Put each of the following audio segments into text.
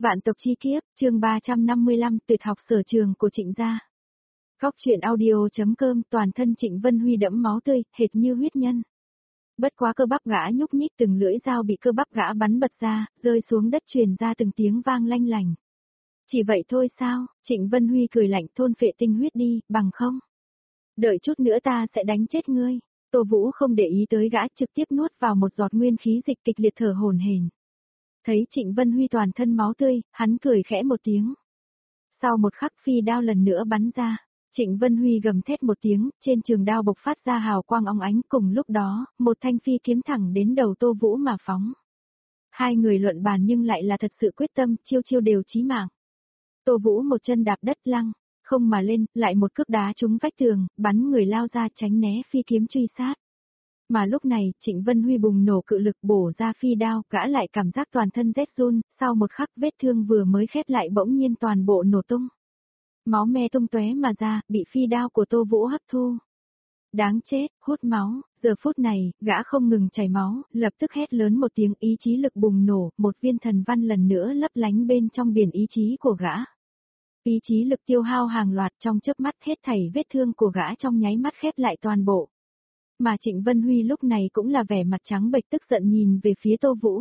Vạn tộc chi kiếp, chương 355, tuyệt học sở trường của Trịnh gia. Góc truyện audio.com, toàn thân Trịnh Vân Huy đẫm máu tươi, hệt như huyết nhân. Bất quá cơ bắp gã nhúc nhích, từng lưỡi dao bị cơ bắp gã bắn bật ra, rơi xuống đất truyền ra từng tiếng vang lanh lành. Chỉ vậy thôi sao? Trịnh Vân Huy cười lạnh, thôn phệ tinh huyết đi, bằng không? Đợi chút nữa ta sẽ đánh chết ngươi. Tô Vũ không để ý tới gã, trực tiếp nuốt vào một giọt nguyên khí dịch, kịch liệt thở hổn hển. Thấy Trịnh Vân Huy toàn thân máu tươi, hắn cười khẽ một tiếng. Sau một khắc phi đao lần nữa bắn ra, Trịnh Vân Huy gầm thét một tiếng, trên trường đao bộc phát ra hào quang óng ánh, cùng lúc đó, một thanh phi kiếm thẳng đến đầu Tô Vũ mà phóng. Hai người luận bàn nhưng lại là thật sự quyết tâm, chiêu chiêu đều chí mạng. Tô Vũ một chân đạp đất lăng, không mà lên, lại một cước đá trúng vách tường, bắn người lao ra tránh né phi kiếm truy sát. Mà lúc này, Trịnh Vân Huy bùng nổ cự lực bổ ra phi đao, gã lại cảm giác toàn thân rét run, sau một khắc vết thương vừa mới khép lại bỗng nhiên toàn bộ nổ tung. Máu me tung tóe mà ra, bị phi đao của Tô Vũ hấp thu. Đáng chết, hút máu, giờ phút này, gã không ngừng chảy máu, lập tức hét lớn một tiếng, ý chí lực bùng nổ, một viên thần văn lần nữa lấp lánh bên trong biển ý chí của gã. Ý chí lực tiêu hao hàng loạt, trong chớp mắt hết thảy vết thương của gã trong nháy mắt khép lại toàn bộ. Mà Trịnh Vân Huy lúc này cũng là vẻ mặt trắng bệch tức giận nhìn về phía Tô Vũ.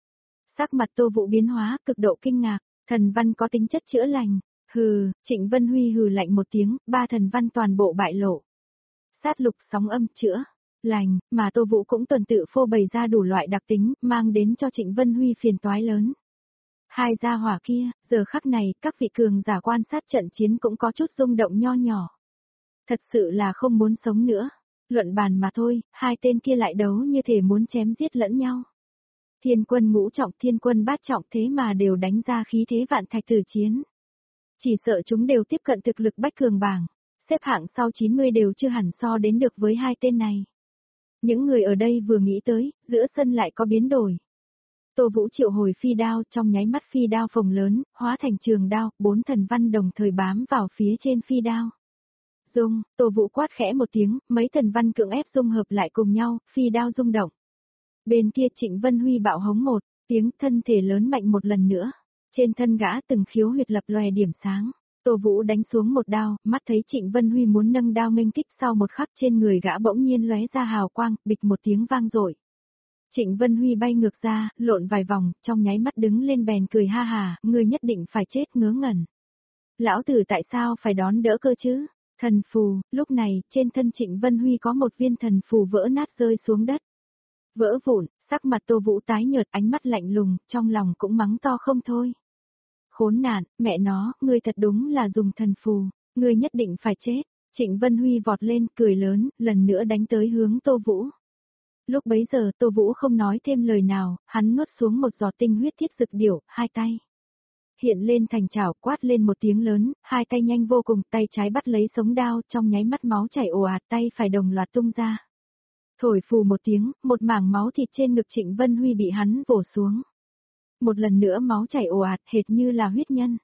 Sắc mặt Tô Vũ biến hóa, cực độ kinh ngạc, thần văn có tính chất chữa lành. Hừ, Trịnh Vân Huy hừ lạnh một tiếng, ba thần văn toàn bộ bại lộ. Sát lục sóng âm chữa lành, mà Tô Vũ cũng tuần tự phô bày ra đủ loại đặc tính, mang đến cho Trịnh Vân Huy phiền toái lớn. Hai gia hỏa kia, giờ khắc này, các vị cường giả quan sát trận chiến cũng có chút rung động nho nhỏ. Thật sự là không muốn sống nữa. Luận bàn mà thôi, hai tên kia lại đấu như thể muốn chém giết lẫn nhau. Thiên quân ngũ trọng, thiên quân bát trọng thế mà đều đánh ra khí thế vạn thạch tử chiến. Chỉ sợ chúng đều tiếp cận thực lực bách cường bảng, xếp hạng sau 90 đều chưa hẳn so đến được với hai tên này. Những người ở đây vừa nghĩ tới, giữa sân lại có biến đổi. Tô Vũ triệu hồi phi đao, trong nháy mắt phi đao phồng lớn, hóa thành trường đao, 4 thần văn đồng thời bám vào phía trên phi đao. Dung, Tô Vũ quát khẽ một tiếng, mấy thần văn cưỡng ép dung hợp lại cùng nhau, phi đao rung động. Bên kia Trịnh Vân Huy bạo hống một tiếng, thân thể lớn mạnh một lần nữa. Trên thân gã từng khiếu huyệt lập lòe điểm sáng. Tô Vũ đánh xuống một đao, mắt thấy Trịnh Vân Huy muốn nâng đao nghênh kích, sau một khắc trên người gã bỗng nhiên lóe ra hào quang, bịch một tiếng vang dội. Trịnh Vân Huy bay ngược ra, lộn vài vòng, trong nháy mắt đứng lên bèn cười ha hà, ngươi nhất định phải chết ngớ ngẩn. Lão tử tại sao phải đón đỡ cơ chứ? Thần phù, lúc này, trên thân Trịnh Vân Huy có một viên thần phù vỡ nát rơi xuống đất. Vỡ vụn, sắc mặt Tô Vũ tái nhợt, ánh mắt lạnh lùng, trong lòng cũng mắng to không thôi. Khốn nạn, mẹ nó, ngươi thật đúng là dùng thần phù, ngươi nhất định phải chết. Trịnh Vân Huy vọt lên, cười lớn, lần nữa đánh tới hướng Tô Vũ. Lúc bấy giờ Tô Vũ không nói thêm lời nào, hắn nuốt xuống một giọt tinh huyết thiết dực điểu, hai tay hiện lên thành chảo, quát lên một tiếng lớn, hai tay nhanh vô cùng, tay trái bắt lấy sống đao, trong nháy mắt máu chảy ồ ạt, tay phải đồng loạt tung ra. Thổi phù một tiếng, một mảng máu thịt trên ngực Trịnh Vân Huy bị hắn vồ xuống. Một lần nữa máu chảy ồ ạt, hệt như là huyết nhân.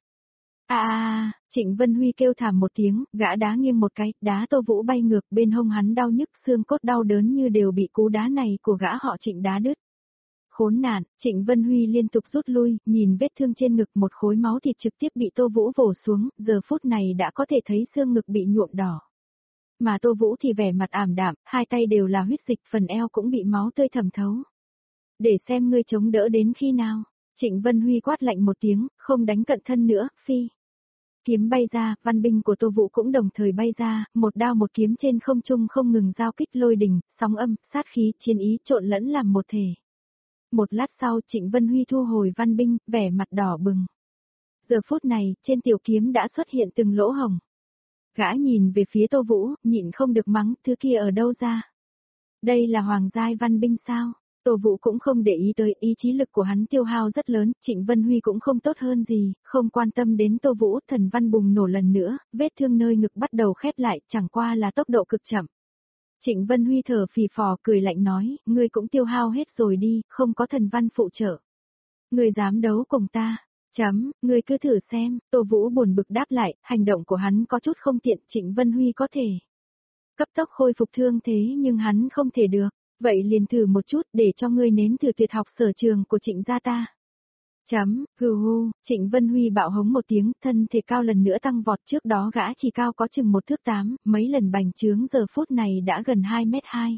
Trịnh Vân Huy kêu thảm một tiếng, gã đá nghiêng một cái, đá Tô Vũ bay ngược, bên hông hắn đau nhức, xương cốt đau đớn như đều bị cú đá này của gã họ Trịnh đá đứt. Khốn nạn, Trịnh Vân Huy liên tục rút lui, nhìn vết thương trên ngực, một khối máu thịt trực tiếp bị Tô Vũ vồ xuống, giờ phút này đã có thể thấy xương ngực bị nhuộm đỏ. Mà Tô Vũ thì vẻ mặt ảm đạm, hai tay đều là huyết dịch, phần eo cũng bị máu tươi thẩm thấu. Để xem ngươi chống đỡ đến khi nào. Trịnh Vân Huy quát lạnh một tiếng, không đánh cận thân nữa, phi. Kiếm bay ra, văn binh của Tô Vũ cũng đồng thời bay ra, một đao một kiếm trên không trung không ngừng giao kích lôi đình, sóng âm, sát khí, chiến ý trộn lẫn làm một thể. Một lát sau Trịnh Vân Huy thu hồi văn binh, vẻ mặt đỏ bừng. Giờ phút này, trên tiểu kiếm đã xuất hiện từng lỗ hồng. Gã nhìn về phía Tô Vũ, nhịn không được mắng, thứ kia ở đâu ra? Đây là hoàng giai văn binh sao? Tô Vũ cũng không để ý tới, ý chí lực của hắn tiêu hao rất lớn, Trịnh Vân Huy cũng không tốt hơn gì, không quan tâm đến Tô Vũ, thần văn bùng nổ lần nữa, vết thương nơi ngực bắt đầu khép lại, chẳng qua là tốc độ cực chậm. Trịnh Vân Huy thở phì phò cười lạnh nói, ngươi cũng tiêu hao hết rồi đi, không có thần văn phụ trợ. Ngươi dám đấu cùng ta? Ngươi cứ thử xem, Tô Vũ buồn bực đáp lại, hành động của hắn có chút không tiện, Trịnh Vân Huy có thể cấp tốc khôi phục thương thế nhưng hắn không thể được, vậy liền thử một chút để cho ngươi nếm thử tuyệt học sở trường của Trịnh gia ta. Hừ hu, Trịnh Vân Huy bạo hống một tiếng, thân thể cao lần nữa tăng vọt, trước đó gã chỉ cao có chừng 1 thước 8, mấy lần bành trướng giờ phút này đã gần 2m2.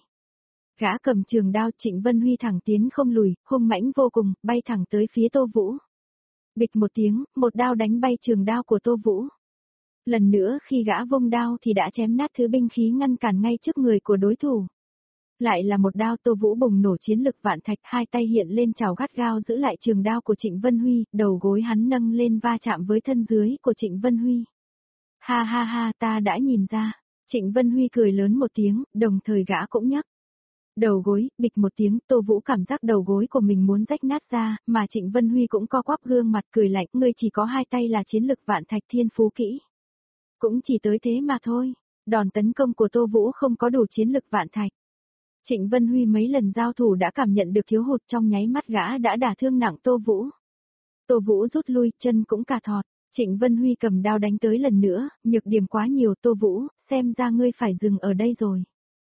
Gã cầm trường đao, Trịnh Vân Huy thẳng tiến không lùi, hung mãnh vô cùng, bay thẳng tới phía Tô Vũ. Bịch một tiếng, một đao đánh bay trường đao của Tô Vũ. Lần nữa khi gã vung đao thì đã chém nát thứ binh khí ngăn cản ngay trước người của đối thủ. Lại là một đao, Tô Vũ bùng nổ chiến lực vạn thạch, hai tay hiện lên chảo gắt gao giữ lại trường đao của Trịnh Vân Huy, đầu gối hắn nâng lên va chạm với thân dưới của Trịnh Vân Huy. Ha ha ha, ta đã nhìn ra. Trịnh Vân Huy cười lớn một tiếng, đồng thời gã cũng nhắc. Đầu gối, bịch một tiếng, Tô Vũ cảm giác đầu gối của mình muốn rách nát ra, mà Trịnh Vân Huy cũng co quắp gương mặt cười lạnh, ngươi chỉ có hai tay là chiến lực vạn thạch thiên phú kỹ. Cũng chỉ tới thế mà thôi, đòn tấn công của Tô Vũ không có đủ chiến lực vạn thạch. Trịnh Vân Huy mấy lần giao thủ đã cảm nhận được thiếu hụt, trong nháy mắt gã đã đả thương nặng Tô Vũ. Tô Vũ rút lui, chân cũng cà thọt, Trịnh Vân Huy cầm đao đánh tới lần nữa, nhược điểm quá nhiều Tô Vũ, xem ra ngươi phải dừng ở đây rồi.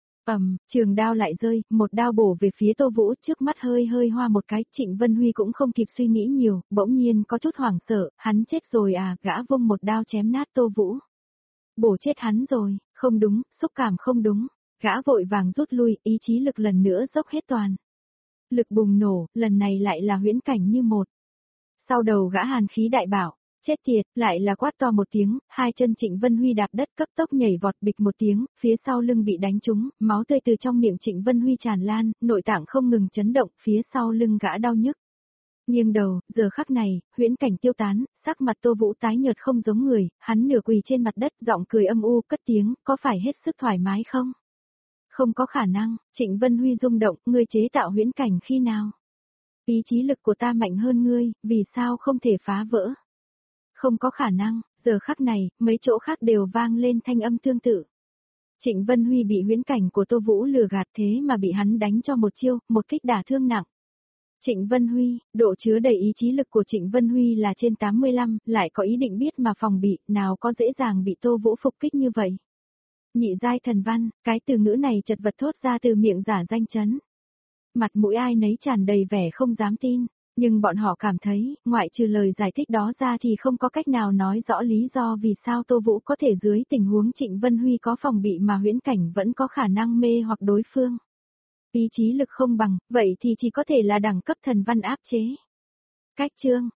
Trường đao lại rơi, một đao bổ về phía Tô Vũ, trước mắt hơi hoa một cái, Trịnh Vân Huy cũng không kịp suy nghĩ nhiều, bỗng nhiên có chút hoảng sợ, hắn chết rồi à, gã vung một đao chém nát Tô Vũ. Bổ chết hắn rồi, không đúng, xúc cảm không đúng, gã vội vàng rút lui, ý chí lực lần nữa dốc hết toàn. Lực bùng nổ, lần này lại là huyễn cảnh như một. Sau đầu gã hàn khí đại bảo. Chết tiệt, lại là quát to một tiếng, hai chân Trịnh Vân Huy đạp đất cấp tốc nhảy vọt bịch một tiếng, phía sau lưng bị đánh trúng, máu tươi từ trong miệng Trịnh Vân Huy tràn lan, nội tạng không ngừng chấn động, phía sau lưng gã đau nhức. Nghiêng đầu, giờ khắc này, huyễn cảnh tiêu tán, sắc mặt Tô Vũ tái nhợt không giống người, hắn nửa quỳ trên mặt đất, giọng cười âm u cất tiếng, có phải hết sức thoải mái không? Không có khả năng, Trịnh Vân Huy rung động, ngươi chế tạo huyễn cảnh khi nào? Ý chí lực của ta mạnh hơn ngươi, vì sao không thể phá vỡ? Không có khả năng, giờ khắc này, mấy chỗ khác đều vang lên thanh âm tương tự. Trịnh Vân Huy bị huyễn cảnh của Tô Vũ lừa gạt thế mà bị hắn đánh cho một chiêu, một kích đả thương nặng. Trịnh Vân Huy, độ chứa đầy ý chí lực của Trịnh Vân Huy là trên 85, lại có ý định biết mà phòng bị, nào có dễ dàng bị Tô Vũ phục kích như vậy. Nhị giai thần văn, cái từ ngữ này chật vật thốt ra từ miệng giả danh chấn. Mặt mũi ai nấy tràn đầy vẻ không dám tin. Nhưng bọn họ cảm thấy, ngoại trừ lời giải thích đó ra thì không có cách nào nói rõ lý do vì sao Tô Vũ có thể dưới tình huống Trịnh Vân Huy có phòng bị mà huyễn cảnh vẫn có khả năng mê hoặc đối phương. Ý chí lực không bằng, vậy thì chỉ có thể là đẳng cấp thần văn áp chế. Cách chương